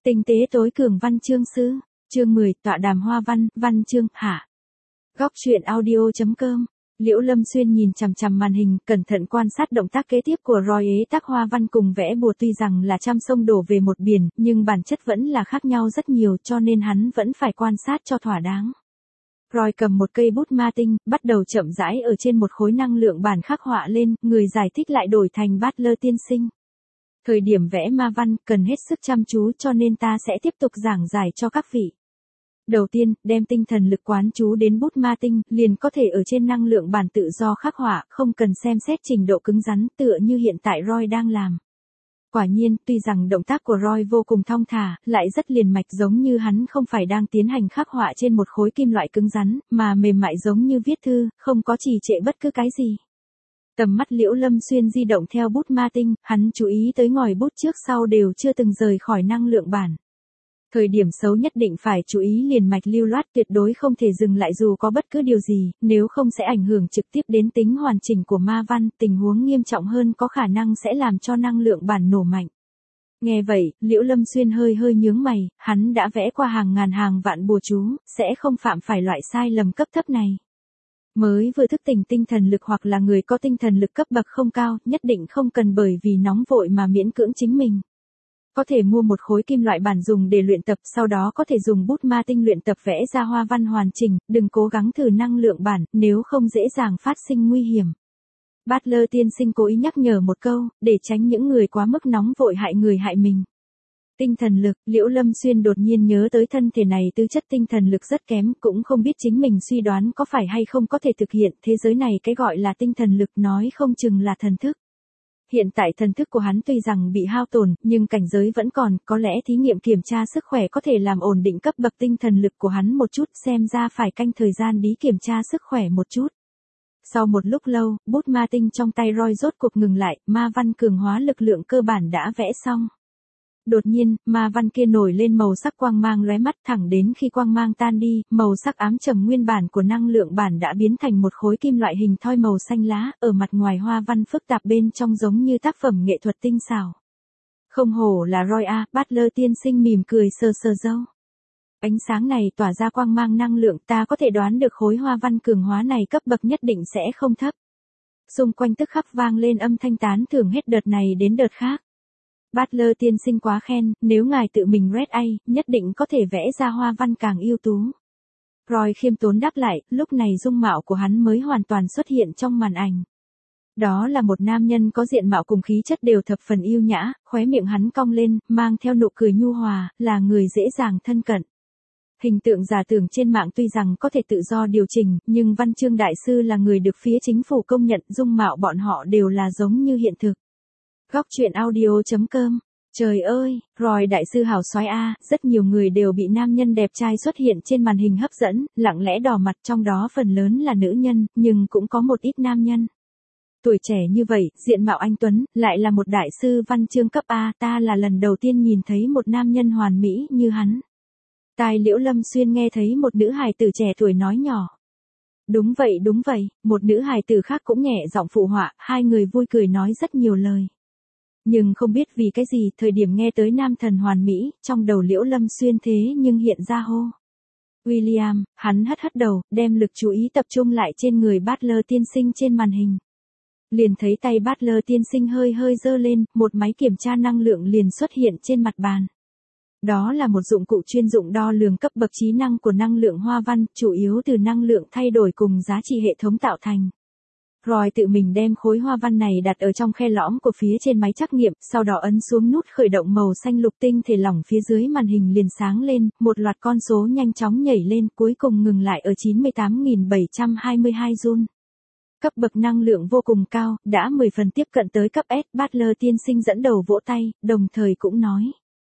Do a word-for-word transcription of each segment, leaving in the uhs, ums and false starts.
Tinh tế tối cường văn chương sư, chương mười, tọa đàm hoa văn, văn chương, hạ. Góc truyện audio chấm com. Liễu Lâm Xuyên nhìn chằm chằm màn hình, cẩn thận quan sát động tác kế tiếp của Roy ế tác hoa văn cùng vẽ bùa, tuy rằng là trăm sông đổ về một biển, nhưng bản chất vẫn là khác nhau rất nhiều, cho nên hắn vẫn phải quan sát cho thỏa đáng. Roy cầm một cây bút ma tinh, bắt đầu chậm rãi ở trên một khối năng lượng bản khắc họa lên, người giải thích lại đổi thành Butler tiên sinh. Thời điểm vẽ ma văn, cần hết sức chăm chú, cho nên ta sẽ tiếp tục giảng giải cho các vị. Đầu tiên, đem tinh thần lực quán chú đến bút ma tinh, liền có thể ở trên năng lượng bản tự do khắc họa, không cần xem xét trình độ cứng rắn, tựa như hiện tại Roy đang làm. Quả nhiên, tuy rằng động tác của Roy vô cùng thong thả, lại rất liền mạch, giống như hắn không phải đang tiến hành khắc họa trên một khối kim loại cứng rắn, mà mềm mại giống như viết thư, không có trì trệ bất cứ cái gì. Tầm mắt Liễu Lâm Xuyên di động theo bút ma tinh, hắn chú ý tới ngòi bút trước sau đều chưa từng rời khỏi năng lượng bản. Thời điểm xấu nhất định phải chú ý liền mạch lưu loát, tuyệt đối không thể dừng lại dù có bất cứ điều gì, nếu không sẽ ảnh hưởng trực tiếp đến tính hoàn chỉnh của ma văn, tình huống nghiêm trọng hơn có khả năng sẽ làm cho năng lượng bản nổ mạnh. Nghe vậy, Liễu Lâm Xuyên hơi hơi nhướng mày, hắn đã vẽ qua hàng ngàn hàng vạn bùa chú, sẽ không phạm phải loại sai lầm cấp thấp này. Mới vừa thức tỉnh tinh thần lực hoặc là người có tinh thần lực cấp bậc không cao, nhất định không cần bởi vì nóng vội mà miễn cưỡng chính mình. Có thể mua một khối kim loại bản dùng để luyện tập, sau đó có thể dùng bút ma tinh luyện tập vẽ ra hoa văn hoàn chỉnh, đừng cố gắng thử năng lượng bản, nếu không dễ dàng phát sinh nguy hiểm. Butler tiên sinh cố ý nhắc nhở một câu, để tránh những người quá mức nóng vội hại người hại mình. Tinh thần lực, Liễu Lâm Xuyên đột nhiên nhớ tới thân thể này tư chất tinh thần lực rất kém, cũng không biết chính mình suy đoán có phải hay không có thể thực hiện, thế giới này cái gọi là tinh thần lực nói không chừng là thần thức. Hiện tại thần thức của hắn tuy rằng bị hao tổn, nhưng cảnh giới vẫn còn, có lẽ thí nghiệm kiểm tra sức khỏe có thể làm ổn định cấp bậc tinh thần lực của hắn một chút, xem ra phải canh thời gian đi kiểm tra sức khỏe một chút. Sau một lúc lâu, bút ma tinh trong tay Roy rốt cuộc ngừng lại, ma văn cường hóa lực lượng cơ bản đã vẽ xong. Đột nhiên, ma văn kia nổi lên màu sắc quang mang lóe mắt, thẳng đến khi quang mang tan đi, màu sắc ám trầm nguyên bản của năng lượng bản đã biến thành một khối kim loại hình thoi màu xanh lá, ở mặt ngoài hoa văn phức tạp, bên trong giống như tác phẩm nghệ thuật tinh xảo. Không hổ là Roy a, Butler tiên sinh mỉm cười sờ sờ râu. Ánh sáng này tỏa ra quang mang năng lượng, ta có thể đoán được khối hoa văn cường hóa này cấp bậc nhất định sẽ không thấp. Xung quanh tức khắc vang lên âm thanh tán thưởng hết đợt này đến đợt khác. Butler tiên sinh quá khen, nếu ngài tự mình red A, nhất định có thể vẽ ra hoa văn càng ưu tú. Roy khiêm tốn đáp lại, lúc này dung mạo của hắn mới hoàn toàn xuất hiện trong màn ảnh. Đó là một nam nhân có diện mạo cùng khí chất đều thập phần yêu nhã, khóe miệng hắn cong lên, mang theo nụ cười nhu hòa, là người dễ dàng thân cận. Hình tượng giả tưởng trên mạng tuy rằng có thể tự do điều chỉnh, nhưng văn chương đại sư là người được phía chính phủ công nhận, dung mạo bọn họ đều là giống như hiện thực. Góc truyện audio chấm com. Trời ơi, Roy đại sư hào soái a, rất nhiều người đều bị nam nhân đẹp trai xuất hiện trên màn hình hấp dẫn, lặng lẽ đỏ mặt, trong đó phần lớn là nữ nhân, nhưng cũng có một ít nam nhân. Tuổi trẻ như vậy, diện mạo anh tuấn, lại là một đại sư văn chương cấp A, ta là lần đầu tiên nhìn thấy một nam nhân hoàn mỹ như hắn. Tai Liễu Lâm Xuyên nghe thấy một nữ hài tử trẻ tuổi nói nhỏ. Đúng vậy đúng vậy, một nữ hài tử khác cũng nhẹ giọng phụ họa, hai người vui cười nói rất nhiều lời. Nhưng không biết vì cái gì, thời điểm nghe tới nam thần hoàn mỹ, trong đầu Liễu Lâm Xuyên thế nhưng hiện ra hô. William, hắn hất hất đầu, đem lực chú ý tập trung lại trên người Butler tiên sinh trên màn hình. Liền thấy tay Butler tiên sinh hơi hơi giơ lên, một máy kiểm tra năng lượng liền xuất hiện trên mặt bàn. Đó là một dụng cụ chuyên dụng đo lường cấp bậc trí năng của năng lượng hoa văn, chủ yếu từ năng lượng thay đổi cùng giá trị hệ thống tạo thành. Roy tự mình đem khối hoa văn này đặt ở trong khe lõm của phía trên máy trắc nghiệm, sau đó ấn xuống nút khởi động, màu xanh lục tinh thể lỏng phía dưới màn hình liền sáng lên, một loạt con số nhanh chóng nhảy lên, cuối cùng ngừng lại ở chín mươi tám nghìn bảy trăm hai mươi hai giun. Cấp bậc năng lượng vô cùng cao, đã mười phần tiếp cận tới cấp S, Butler tiên sinh dẫn đầu vỗ tay, đồng thời cũng nói.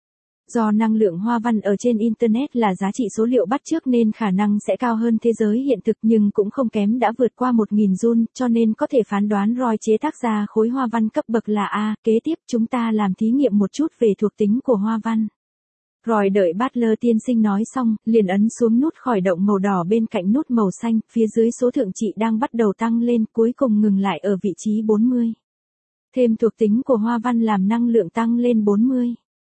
Do năng lượng hoa văn ở trên Internet là giá trị số liệu bắt chước nên khả năng sẽ cao hơn thế giới hiện thực, nhưng cũng không kém, đã vượt qua một nghìn giun, cho nên có thể phán đoán Roy chế tác ra khối hoa văn cấp bậc là A. Kế tiếp chúng ta làm thí nghiệm một chút về thuộc tính của hoa văn. Roy đợi Butler tiên sinh nói xong, liền ấn xuống nút khởi động màu đỏ bên cạnh nút màu xanh, phía dưới số thượng trị đang bắt đầu tăng lên, cuối cùng ngừng lại ở vị trí bốn mươi. Thêm thuộc tính của hoa văn làm năng lượng tăng lên bốn mươi.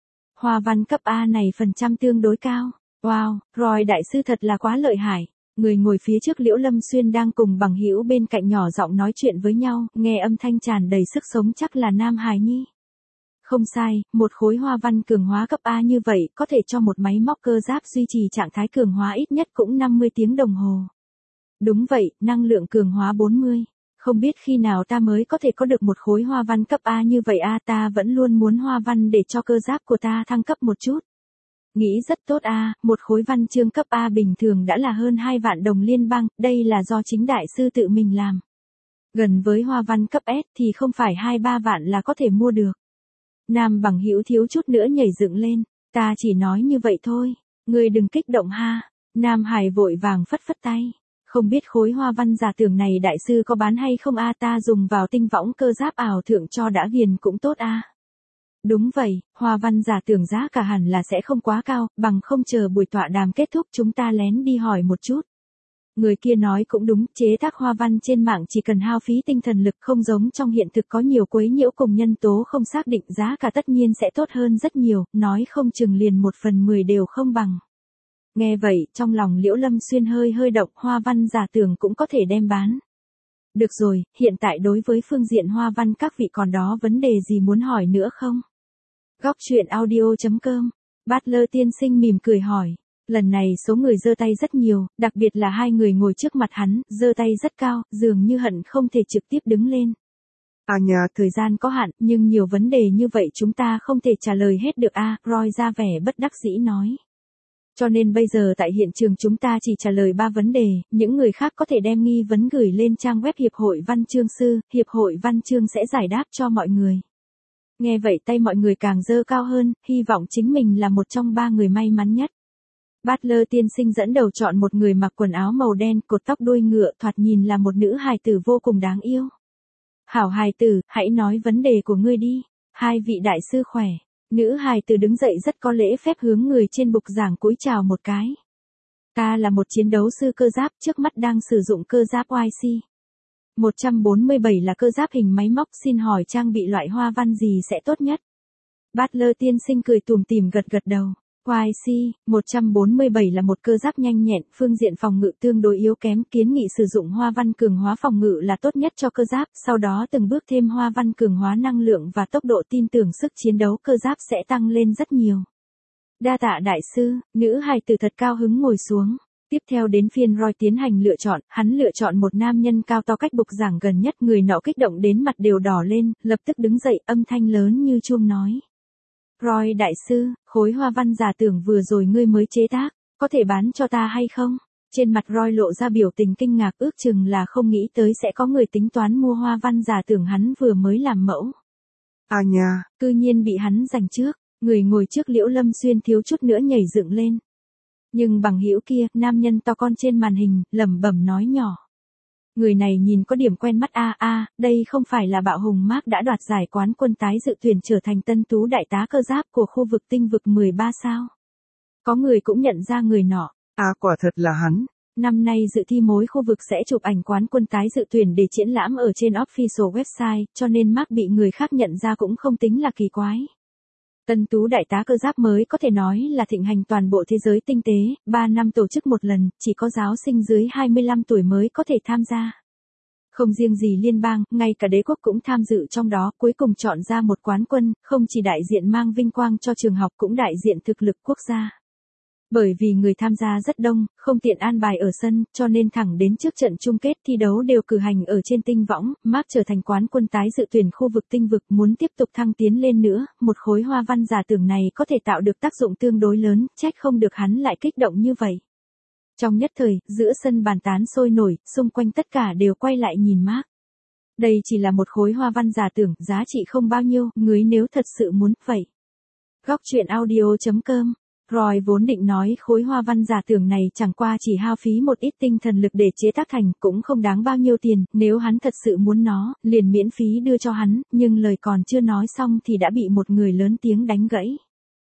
Hoa văn cấp A này phần trăm tương đối cao. Wow, Roy đại sư thật là quá lợi hại. Người ngồi phía trước Liễu Lâm Xuyên đang cùng bằng hữu bên cạnh nhỏ giọng nói chuyện với nhau, nghe âm thanh tràn đầy sức sống chắc là Nam Hải Nhi. Không sai, một khối hoa văn cường hóa cấp A như vậy có thể cho một máy móc cơ giáp duy trì trạng thái cường hóa ít nhất cũng năm mươi tiếng đồng hồ. Đúng vậy, năng lượng cường hóa bốn mươi. Không biết khi nào ta mới có thể có được một khối hoa văn cấp A như vậy a, ta vẫn luôn muốn hoa văn để cho cơ giáp của ta thăng cấp một chút. Nghĩ rất tốt a, một khối văn chương cấp A bình thường đã là hơn hai vạn đồng liên bang, đây là do chính đại sư tự mình làm. Gần với hoa văn cấp S thì không phải hai ba vạn là có thể mua được. Nam bằng hữu thiếu chút nữa nhảy dựng lên, ta chỉ nói như vậy thôi, ngươi đừng kích động ha. Nam Hải vội vàng phất phất tay, không biết khối hoa văn giả tưởng này đại sư có bán hay không a, ta dùng vào tinh võng cơ giáp ảo thượng cho đã ghiền cũng tốt a. Đúng vậy, hoa văn giả tưởng giá cả hẳn là sẽ không quá cao, bằng không chờ buổi tọa đàm kết thúc chúng ta lén đi hỏi một chút. Người kia nói cũng đúng, chế tác hoa văn trên mạng chỉ cần hao phí tinh thần lực, không giống trong hiện thực có nhiều quấy nhiễu cùng nhân tố không xác định, giá cả tất nhiên sẽ tốt hơn rất nhiều, nói không chừng liền một phần mười đều không bằng. Nghe vậy, trong lòng Liễu Lâm Xuyên hơi hơi động, hoa văn giả tưởng cũng có thể đem bán. Được rồi, hiện tại đối với phương diện hoa văn các vị còn đó vấn đề gì muốn hỏi nữa không? Góc truyện audio chấm com, Butler tiên sinh mỉm cười hỏi. Lần này số người giơ tay rất nhiều, đặc biệt là hai người ngồi trước mặt hắn, giơ tay rất cao, dường như hận không thể trực tiếp đứng lên. À nhà, thời gian có hạn, nhưng nhiều vấn đề như vậy chúng ta không thể trả lời hết được a, Roy ra vẻ bất đắc dĩ nói. Cho nên bây giờ tại hiện trường chúng ta chỉ trả lời ba vấn đề, những người khác có thể đem nghi vấn gửi lên trang web Hiệp hội Văn chương sư, Hiệp hội Văn chương sẽ giải đáp cho mọi người. Nghe vậy tay mọi người càng giơ cao hơn, hy vọng chính mình là một trong ba người may mắn nhất. Butler tiên sinh dẫn đầu chọn một người mặc quần áo màu đen, cột tóc đuôi ngựa, thoạt nhìn là một nữ hài tử vô cùng đáng yêu. Hảo hài tử, hãy nói vấn đề của ngươi đi. Hai vị đại sư khỏe. Nữ hài tử đứng dậy rất có lễ phép hướng người trên bục giảng cúi chào một cái. Ta là một chiến đấu sư cơ giáp, trước mắt đang sử dụng cơ giáp Y C một trăm bốn mươi bảy là cơ giáp hình máy móc, xin hỏi trang bị loại hoa văn gì sẽ tốt nhất? Butler tiên sinh cười tủm tỉm gật gật đầu. Y C một trăm bốn mươi bảy là một cơ giáp nhanh nhẹn, phương diện phòng ngự tương đối yếu kém, kiến nghị sử dụng hoa văn cường hóa phòng ngự là tốt nhất cho cơ giáp, sau đó từng bước thêm hoa văn cường hóa năng lượng và tốc độ, tin tưởng sức chiến đấu cơ giáp sẽ tăng lên rất nhiều. Đa tạ đại sư, nữ hài tử thật cao hứng ngồi xuống. Tiếp theo đến phiên Roy tiến hành lựa chọn, hắn lựa chọn một nam nhân cao to cách bục giảng gần nhất, người nọ kích động đến mặt đều đỏ lên, lập tức đứng dậy, âm thanh lớn như chuông nói. Roy đại sư, khối hoa văn giả tưởng vừa rồi ngươi mới chế tác, có thể bán cho ta hay không? Trên mặt Roy lộ ra biểu tình kinh ngạc, ước chừng là không nghĩ tới sẽ có người tính toán mua hoa văn giả tưởng hắn vừa mới làm mẫu. À nhà, cư nhiên bị hắn giành trước, người ngồi trước Liễu Lâm Xuyên thiếu chút nữa nhảy dựng lên. Nhưng bằng hữu kia, nam nhân to con trên màn hình, lẩm bẩm nói nhỏ. Người này nhìn có điểm quen mắt a a, đây không phải là Bạo Hùng Mark đã đoạt giải quán quân tái dự tuyển trở thành tân tú đại tá cơ giáp của khu vực tinh vực mười ba sao? Có người cũng nhận ra người nọ. À quả thật là hắn. Năm nay dự thi mỗi khu vực sẽ chụp ảnh quán quân tái dự tuyển để triển lãm ở trên official website, cho nên Mark bị người khác nhận ra cũng không tính là kỳ quái. Tân tú đại tá cơ giáp mới có thể nói là thịnh hành toàn bộ thế giới tinh tế, ba năm tổ chức một lần, chỉ có giáo sinh dưới hai mươi lăm tuổi mới có thể tham gia. Không riêng gì liên bang, ngay cả đế quốc cũng tham dự trong đó, cuối cùng chọn ra một quán quân, không chỉ đại diện mang vinh quang cho trường học cũng đại diện thực lực quốc gia. Bởi vì người tham gia rất đông, không tiện an bài ở sân, cho nên thẳng đến trước trận chung kết thi đấu đều cử hành ở trên tinh võng, Mark trở thành quán quân tái dự tuyển khu vực tinh vực, muốn tiếp tục thăng tiến lên nữa, một khối hoa văn giả tưởng này có thể tạo được tác dụng tương đối lớn, trách không được hắn lại kích động như vậy. Trong nhất thời, giữa sân bàn tán sôi nổi, xung quanh tất cả đều quay lại nhìn Mark. Đây chỉ là một khối hoa văn giả tưởng, giá trị không bao nhiêu, ngươi nếu thật sự muốn, vậy. Góc truyện audio chấm com. Roy vốn định nói khối hoa văn giả tưởng này chẳng qua chỉ hao phí một ít tinh thần lực để chế tác thành, cũng không đáng bao nhiêu tiền, nếu hắn thật sự muốn nó, liền miễn phí đưa cho hắn, nhưng lời còn chưa nói xong thì đã bị một người lớn tiếng đánh gãy.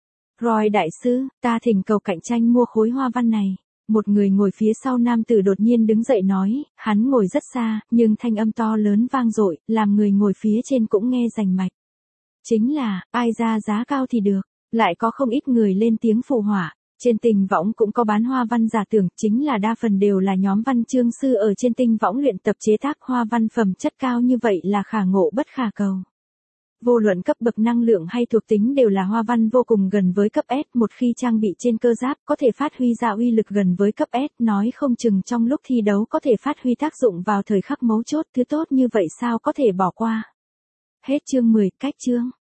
Roy đại sư, ta thỉnh cầu cạnh tranh mua khối hoa văn này. Một người ngồi phía sau nam tử đột nhiên đứng dậy nói, hắn ngồi rất xa, nhưng thanh âm to lớn vang dội, làm người ngồi phía trên cũng nghe rành mạch. Chính là, ai ra giá cao thì được. Lại có không ít người lên tiếng phụ họa. Trên Tinh Võng cũng có bán hoa văn giả tưởng, chính là đa phần đều là nhóm văn chương sư ở trên Tinh Võng luyện tập chế tác hoa văn phẩm chất cao như vậy là khả ngộ bất khả cầu. Vô luận cấp bậc năng lượng hay thuộc tính đều là hoa văn vô cùng gần với cấp S, một khi trang bị trên cơ giáp có thể phát huy ra uy lực gần với cấp S, nói không chừng trong lúc thi đấu có thể phát huy tác dụng vào thời khắc mấu chốt, thứ tốt như vậy sao có thể bỏ qua. Hết chương mười, cách chương.